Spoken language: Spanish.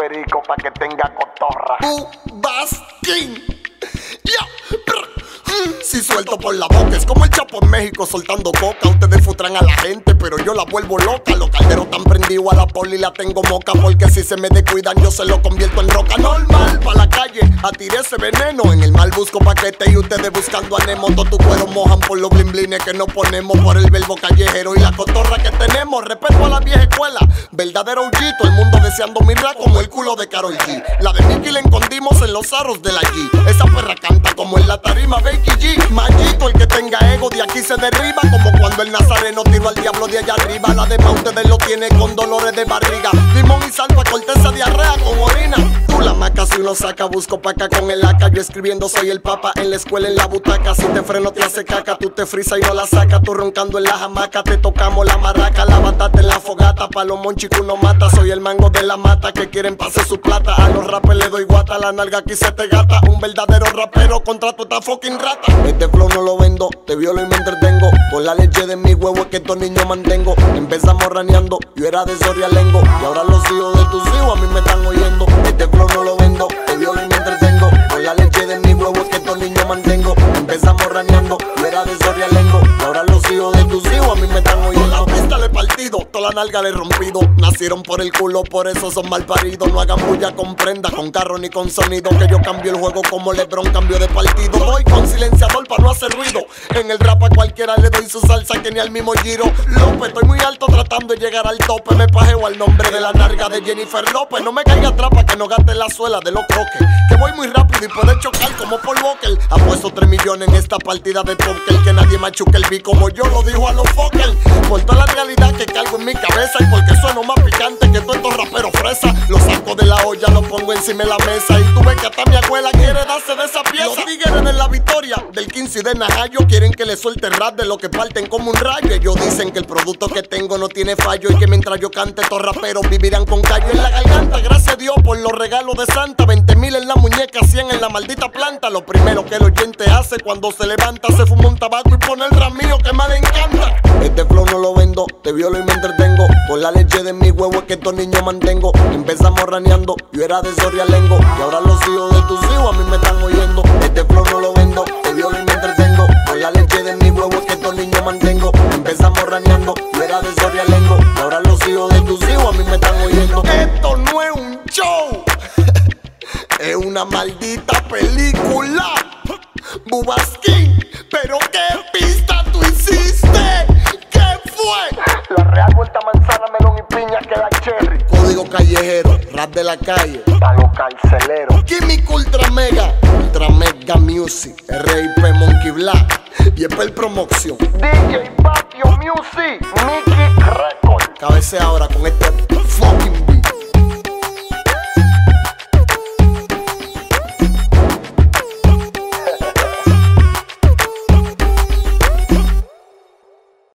perico pa' que tenga cotorra. Baskin. Si suelto por la boca es como el Chapo en México soltando coca. Ustedes frustran a la gente, pero yo la vuelvo loca. Los calderos tan prendidos a la poli la tengo moca. Porque si se me descuidan yo se lo convierto en roca. Normal, pa' la calle, atiré ese veneno. En el mar busco paquete y ustedes buscando a Nemo. Todos tus cueros mojan por los blimblines que nos ponemos. Por el verbo callejero y la cotorra que tenemos. Respeto a la vieja escuela, verdadero ullito. El mundo deseando mirar como el culo de Karol G. La de Mickey la escondimos en los aros de la G. Esa perra canta como en la tarima Becky G. Machito, el que tenga ego de aquí se derriba. Como cuando el nazareno tiró al diablo de allá arriba. La demás ustedes lo tiene con dolores de barriga. Limón y sal pa' corteza diarrea con orina. Tú la maca si uno saca, busco pa' acá con el AK. Yo escribiendo soy el papa en la escuela en la butaca. Si te freno te hace caca, tú te frisas y no la sacas. Tú roncando en la hamaca, te tocamos la marraca. La batata en la fogata, pa' los monchis que uno mata. Soy el mango de la mata que quieren pase su plata. A los rappers le doy guata, la nalga aquí se te gata. Un verdadero rapero contra tu esta fucking rata. Este flow no lo vendo, te violo y me entretengo. Con la leche de mi huevo es que estos niños mantengo. Empezamos raneando, yo era de Sorialengo. Y ahora los hijos de tus hijos a mí me están oyendo. Este flow no lo vendo, te violo y me entretengo. Con la leche de mi huevo es que estos niños mantengo. Empezamos raneando, yo era de Sorialengo. Y ahora los hijos de tus hijos a mí me están oyendo. La pista le he partido, toda la nalga le he rompido. Nacieron por el culo, por eso son mal paridos. No hagan bulla con prenda, con carro ni con sonido. Que yo cambio el juego como LeBron, cambio de partido. Voy con silenciador para no hacer ruido. En el rap a cualquiera le doy su salsa que ni al mismo Giro López. Estoy muy alto tratando de llegar al tope. Me pajeo al nombre de la narga de Jennifer López. No me caiga atrás pa' que no gaste la suela de los croques. Que voy muy rápido y puedo chocar como Paul Walker. Apuesto 3 millones en esta partida de póker. Que nadie machuque el beat como yo lo dijo a los Fokker. Por toda la realidad que cargo en mi cabeza. Y porque sueno más picante que todos estos raperos fresa. Lo saco de la olla, lo pongo encima de la mesa. Y tú ves que hasta mi abuela quiere darse de esa pieza. Los tigres de la victoria, del 15 y de Najayo, quieren que le suelte rap de lo que parten como un rayo. Ellos dicen que el producto que tengo no tiene fallo. Y que mientras yo cante, estos raperos vivirán con callo en la garganta. Gracias a Dios por los regalos de Santa. 20,000 en la muñeca, 100 en la maldita planta. Lo primero que el oyente hace cuando se levanta, se fuma un tabaco y pone el ramillo que más le encanta. Este flow no lo vendo, te violo y me entretengo. Con la leche de mi huevo es que estos niños mantengo. Empezamos raneando, yo era de Sorialengo. Y ahora los hijos de tus hijos a mí me están oyendo. Este flow no lo vendo, te violo y me entretengo. Con la leche de mi huevo es que estos niños mantengo. Empezamos raneando, yo era de Sorialengo. Y ahora los hijos de tus hijos a mí me están oyendo. Esto no es un show, es una maldita película. Bubaskin, pero qué pista tú hiciste. ¿Qué fue? La real vuelta manzana, melón y piña queda cherry. Código callejero, rap de la calle. Pa' los carceleros. Químico Ultra Mega Music, RIP Monkey Black y Epel Promotion. DJ Patio Music, Mickey Record. Cabecea ahora con este